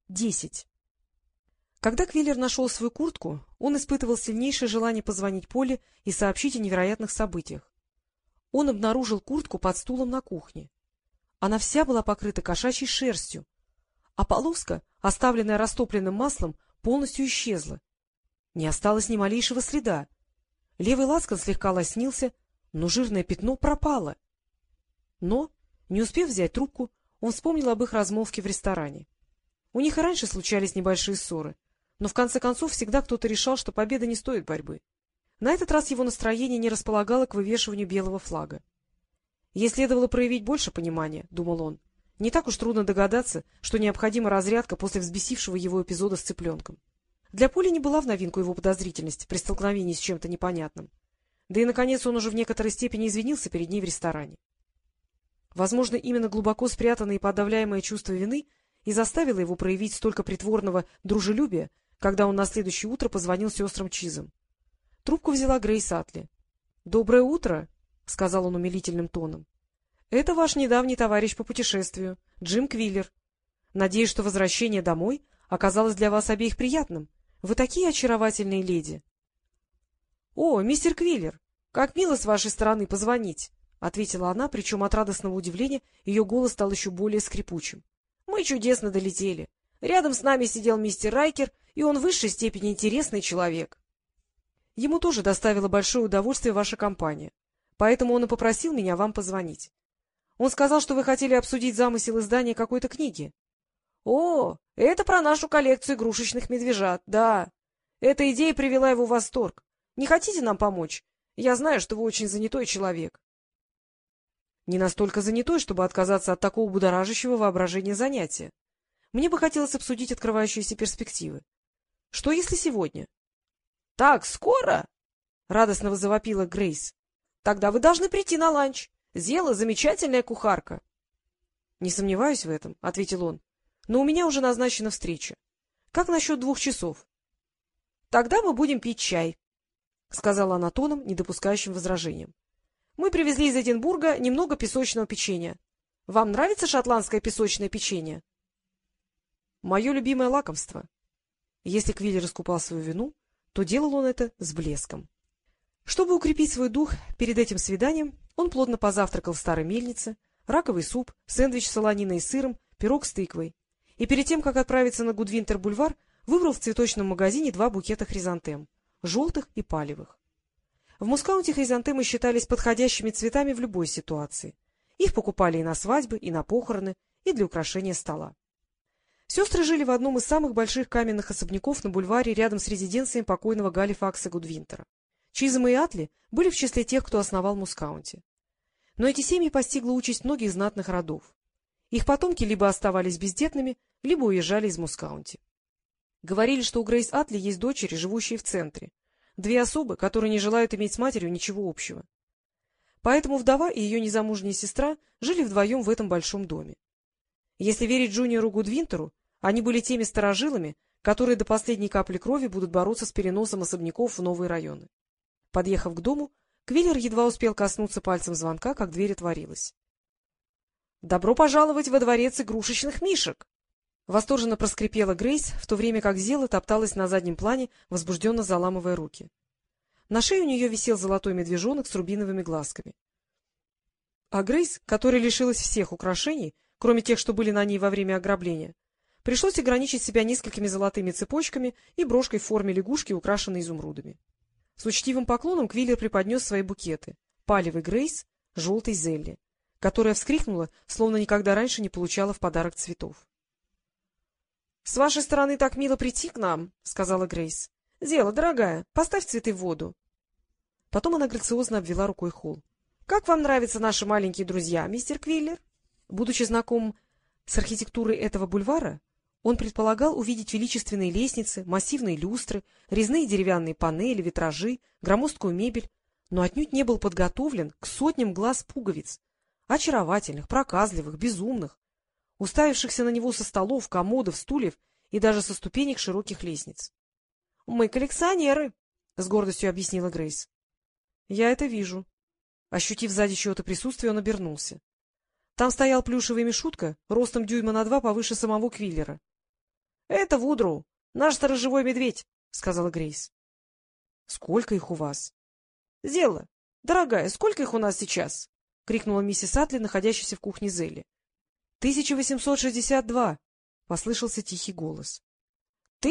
10. Когда Квиллер нашел свою куртку, он испытывал сильнейшее желание позвонить Поле и сообщить о невероятных событиях. Он обнаружил куртку под стулом на кухне. Она вся была покрыта кошачьей шерстью, а полоска, оставленная растопленным маслом, полностью исчезла. Не осталось ни малейшего следа. Левый лацкан слегка лоснился, но жирное пятно пропало. Но, не успев взять трубку, он вспомнил об их размолвке в ресторане. У них и раньше случались небольшие ссоры, но в конце концов всегда кто-то решал, что победа не стоит борьбы. На этот раз его настроение не располагало к вывешиванию белого флага. Ей следовало проявить больше понимания, — думал он. Не так уж трудно догадаться, что необходима разрядка после взбесившего его эпизода с цыпленком. Для Поли не была в новинку его подозрительность при столкновении с чем-то непонятным. Да и, наконец, он уже в некоторой степени извинился перед ней в ресторане. Возможно, именно глубоко спрятанное и подавляемое чувство вины и заставило его проявить столько притворного дружелюбия, когда он на следующее утро позвонил сестрам Чизом. Трубку взяла Грейс Атли. — Доброе утро, — сказал он умилительным тоном. — Это ваш недавний товарищ по путешествию, Джим Квиллер. Надеюсь, что возвращение домой оказалось для вас обеих приятным. Вы такие очаровательные леди. — О, мистер Квиллер, как мило с вашей стороны позвонить, — ответила она, причем от радостного удивления ее голос стал еще более скрипучим. — Мы чудесно долетели. Рядом с нами сидел мистер Райкер, и он в высшей степени интересный человек. Ему тоже доставило большое удовольствие ваша компания, поэтому он и попросил меня вам позвонить. Он сказал, что вы хотели обсудить замысел издания какой-то книги. — О, это про нашу коллекцию игрушечных медвежат, да. Эта идея привела его в восторг. Не хотите нам помочь? Я знаю, что вы очень занятой человек. Не настолько занятой, чтобы отказаться от такого будоражащего воображения занятия. Мне бы хотелось обсудить открывающиеся перспективы. Что если сегодня? — Так скоро? — радостно завопила Грейс. — Тогда вы должны прийти на ланч. Зела замечательная кухарка. — Не сомневаюсь в этом, — ответил он. — Но у меня уже назначена встреча. Как насчет 2 часов? — Тогда мы будем пить чай, — сказала она тоном, не допускающим возражениям. — Мы привезли из Эдинбурга немного песочного печенья. Вам нравится шотландское песочное печенье? — Мое любимое лакомство. Если Квиллер искупал свою вину, то делал он это с блеском. Чтобы укрепить свой дух перед этим свиданием, он плотно позавтракал в старой мельнице, раковый суп, сэндвич с солониной и сыром, пирог с тыквой. И перед тем, как отправиться на Гудвинтер-бульвар, выбрал в цветочном магазине 2 букета хризантем — желтых и палевых. В Мускаунте хризантемы считались подходящими цветами в любой ситуации. Их покупали и на свадьбы, и на похороны, и для украшения стола. Сестры жили в одном из самых больших каменных особняков на бульваре рядом с резиденцией покойного Галифакса Гудвинтера. Чизом и Атли были в числе тех, кто основал Мускаунти. Но эти семьи постигла участь многих знатных родов. Их потомки либо оставались бездетными, либо уезжали из Мускаунти. Говорили, что у Грейс Атли есть дочери, живущие в центре. 2 особы, которые не желают иметь с матерью ничего общего. Поэтому вдова и ее незамужняя сестра жили вдвоем в этом большом доме. Если верить Джуниору Гудвинтеру, они были теми старожилами, которые до последней капли крови будут бороться с переносом особняков в новые районы. Подъехав к дому, Квиллер едва успел коснуться пальцем звонка, как дверь отворилась. — Добро пожаловать во дворец игрушечных мишек! — восторженно проскрипела Грейс, в то время как Зела топталась на заднем плане, возбужденно заламывая руки. На шее у нее висел золотой медвежонок с рубиновыми глазками. А Грейс, которая лишилась всех украшений, кроме тех, что были на ней во время ограбления, пришлось ограничить себя несколькими золотыми цепочками и брошкой в форме лягушки, украшенной изумрудами. С учтивым поклоном Квиллер преподнес свои букеты — палевый Грейс, желтый Зелли, которая вскрикнула, словно никогда раньше не получала в подарок цветов. — С вашей стороны так мило прийти к нам, — сказала Грейс. — Зела, дорогая, поставь цветы в воду. Потом она грациозно обвела рукой холл. — Как вам нравятся наши маленькие друзья, мистер Квиллер? Будучи знаком с архитектурой этого бульвара, он предполагал увидеть величественные лестницы, массивные люстры, резные деревянные панели, витражи, громоздкую мебель, но отнюдь не был подготовлен к сотням глаз пуговиц, очаровательных, проказливых, безумных, уставившихся на него со столов, комодов, стульев и даже со ступенек широких лестниц. — Мы коллекционеры, — с гордостью объяснила Грейс. — Я это вижу. Ощутив сзади чье-то присутствие, он обернулся. Там стоял плюшевый Мишутка, ростом дюйма на 2 повыше самого Квиллера. — Это Вудру, наш сторожевой медведь, — сказала Грейс. — Сколько их у вас? — Зелла, дорогая, сколько их у нас сейчас? — крикнула миссис Атли, находящаяся в кухне Зелли. — 1862, — послышался тихий голос. —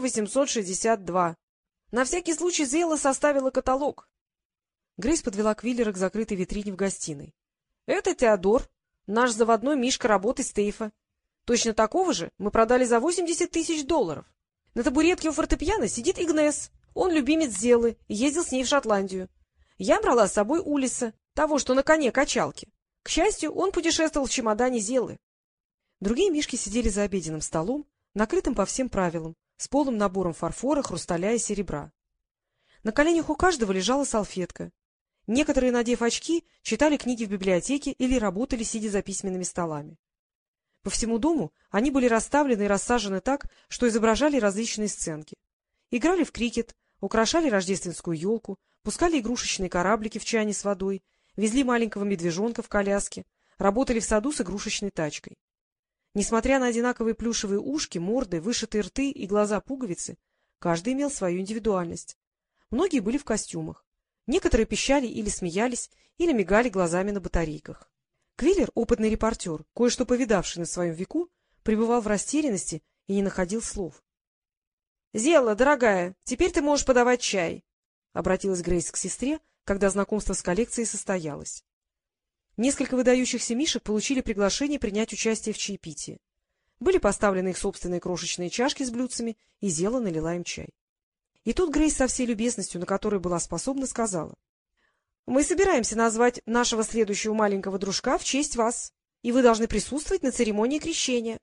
1862. На всякий случай Зелла составила каталог. Грейс подвела Квиллера к закрытой витрине в гостиной. — Это Теодор, наш заводной мишка работы Стейфа. Точно такого же мы продали за $80 000. На табуретке у фортепиано сидит Игнес. Он любимец Зеллы и ездил с ней в Шотландию. Я брала с собой Улиса, того, что на коне качалки. К счастью, он путешествовал в чемодане Зеллы. Другие мишки сидели за обеденным столом, накрытым по всем правилам, с полным набором фарфора, хрусталя и серебра. На коленях у каждого лежала салфетка. Некоторые, надев очки, читали книги в библиотеке или работали, сидя за письменными столами. По всему дому они были расставлены и рассажены так, что изображали различные сценки. Играли в крикет, украшали рождественскую елку, пускали игрушечные кораблики в чане с водой, везли маленького медвежонка в коляске, работали в саду с игрушечной тачкой. Несмотря на одинаковые плюшевые ушки, морды, вышитые рты и глаза-пуговицы, каждый имел свою индивидуальность. Многие были в костюмах. Некоторые пищали или смеялись, или мигали глазами на батарейках. Квиллер, опытный репортер, кое-что повидавший на своем веку, пребывал в растерянности и не находил слов. — Зелла, дорогая, теперь ты можешь подавать чай, — обратилась Грейс к сестре, когда знакомство с коллекцией состоялось. Несколько выдающихся мишек получили приглашение принять участие в чаепитии. Были поставлены их собственные крошечные чашки с блюдцами, и Зелла налила им чай. И тут Грейс со всей любезностью, на которой была способна, сказала: — Мы собираемся назвать нашего следующего маленького дружка в честь вас, и вы должны присутствовать на церемонии крещения.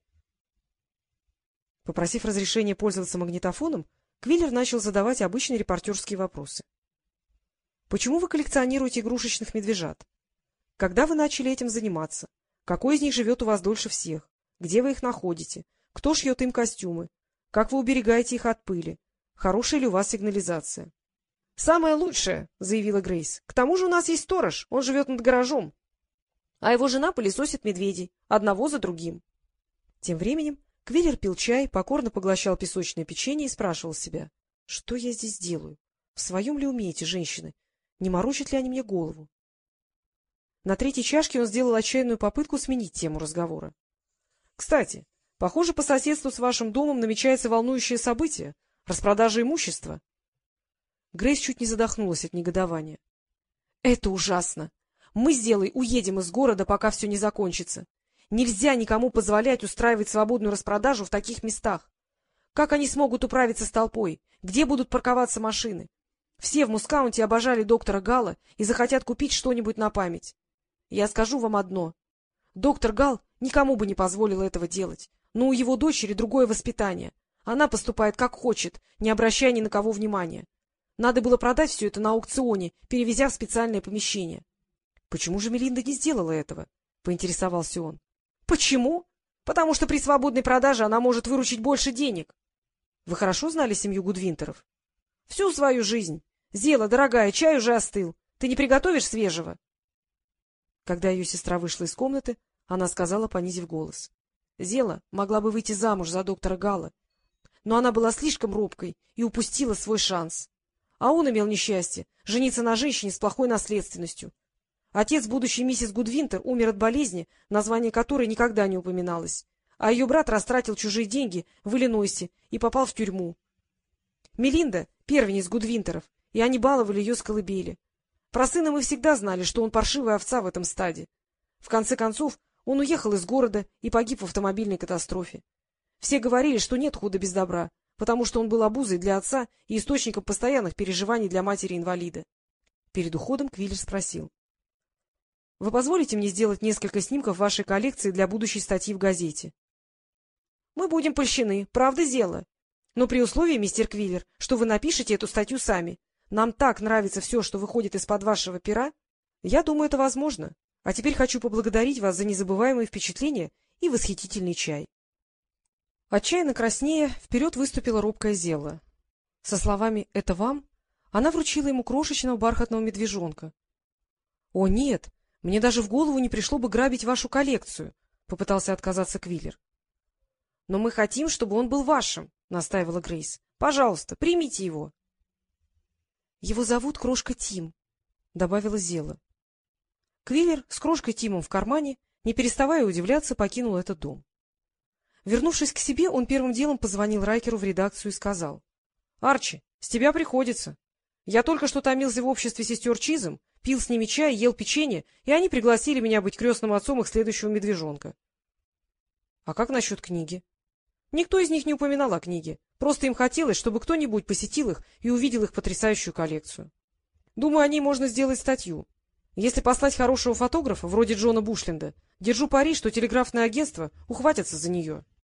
Попросив разрешения пользоваться магнитофоном, Квиллер начал задавать обычные репортерские вопросы. — Почему вы коллекционируете игрушечных медвежат? Когда вы начали этим заниматься? Какой из них живет у вас дольше всех? Где вы их находите? Кто шьет им костюмы? Как вы уберегаете их от пыли? Хорошая ли у вас сигнализация? — Самое лучшее, — заявила Грейс. — К тому же у нас есть сторож, он живет над гаражом. А его жена пылесосит медведей, одного за другим. Тем временем Квиллер пил чай, покорно поглощал песочное печенье и спрашивал себя: что я здесь делаю? В своем ли уме эти женщины? Не морочат ли они мне голову? На третьей чашке он сделал отчаянную попытку сменить тему разговора. — Кстати, похоже, по соседству с вашим домом намечается волнующее событие — распродажа имущества. Грейс чуть не задохнулась от негодования. — Это ужасно! Мы с Зелой уедем из города, пока все не закончится. Нельзя никому позволять устраивать свободную распродажу в таких местах. Как они смогут управиться с толпой? Где будут парковаться машины? Все в Мускаунте обожали доктора Галла и захотят купить что-нибудь на память. Я скажу вам одно. Доктор Галл никому бы не позволил этого делать, но у его дочери другое воспитание. Она поступает как хочет, не обращая ни на кого внимания. Надо было продать все это на аукционе, перевезя в специальное помещение. — Почему же Мелинда не сделала этого? — поинтересовался он. — Почему? Потому что при свободной продаже она может выручить больше денег. — Вы хорошо знали семью Гудвинтеров? — Всю свою жизнь. Зела, дорогая, чай уже остыл. Ты не приготовишь свежего? Когда ее сестра вышла из комнаты, она сказала, понизив голос: — Зела могла бы выйти замуж за доктора Галла, но она была слишком робкой и упустила свой шанс. А он имел несчастье жениться на женщине с плохой наследственностью. Отец будущей миссис Гудвинтер умер от болезни, название которой никогда не упоминалось, а ее брат растратил чужие деньги в Иллинойсе и попал в тюрьму. Мелинда — первенец Гудвинтеров, и они баловали ее с колыбели. Про сына мы всегда знали, что он паршивая овца в этом стаде. В конце концов, он уехал из города и погиб в автомобильной катастрофе. Все говорили, что нет худа без добра, потому что он был обузой для отца и источником постоянных переживаний для матери-инвалида. Перед уходом Квиллер спросил: — Вы позволите мне сделать несколько снимков вашей коллекции для будущей статьи в газете? — Мы будем польщены, правда, Зела. Но при условии, мистер Квиллер, что вы напишете эту статью сами. Нам так нравится все, что выходит из-под вашего пера. Я думаю, это возможно. А теперь хочу поблагодарить вас за незабываемые впечатления и восхитительный чай. Отчаянно краснея, вперед выступила робкая Зелла. Со словами «это вам» она вручила ему крошечного бархатного медвежонка. — О, нет, мне даже в голову не пришло бы грабить вашу коллекцию, — попытался отказаться Квиллер. — Но мы хотим, чтобы он был вашим, — настаивала Грейс. — Пожалуйста, примите его. — Его зовут Крошка Тим, — добавила Зела. Квиллер с Крошкой Тимом в кармане, не переставая удивляться, покинул этот дом. Вернувшись к себе, он первым делом позвонил Райкеру в редакцию и сказал: — Арчи, с тебя приходится. Я только что томился в обществе сестер Чизом, пил с ними чай, ел печенье, и они пригласили меня быть крестным отцом их следующего медвежонка. — А как насчет книги? Никто из них не упоминал о книге. Просто им хотелось, чтобы кто-нибудь посетил их и увидел их потрясающую коллекцию. Думаю, о ней можно сделать статью. Если послать хорошего фотографа, вроде Джона Бушленда, держу пари, что телеграфное агентство ухватится за нее.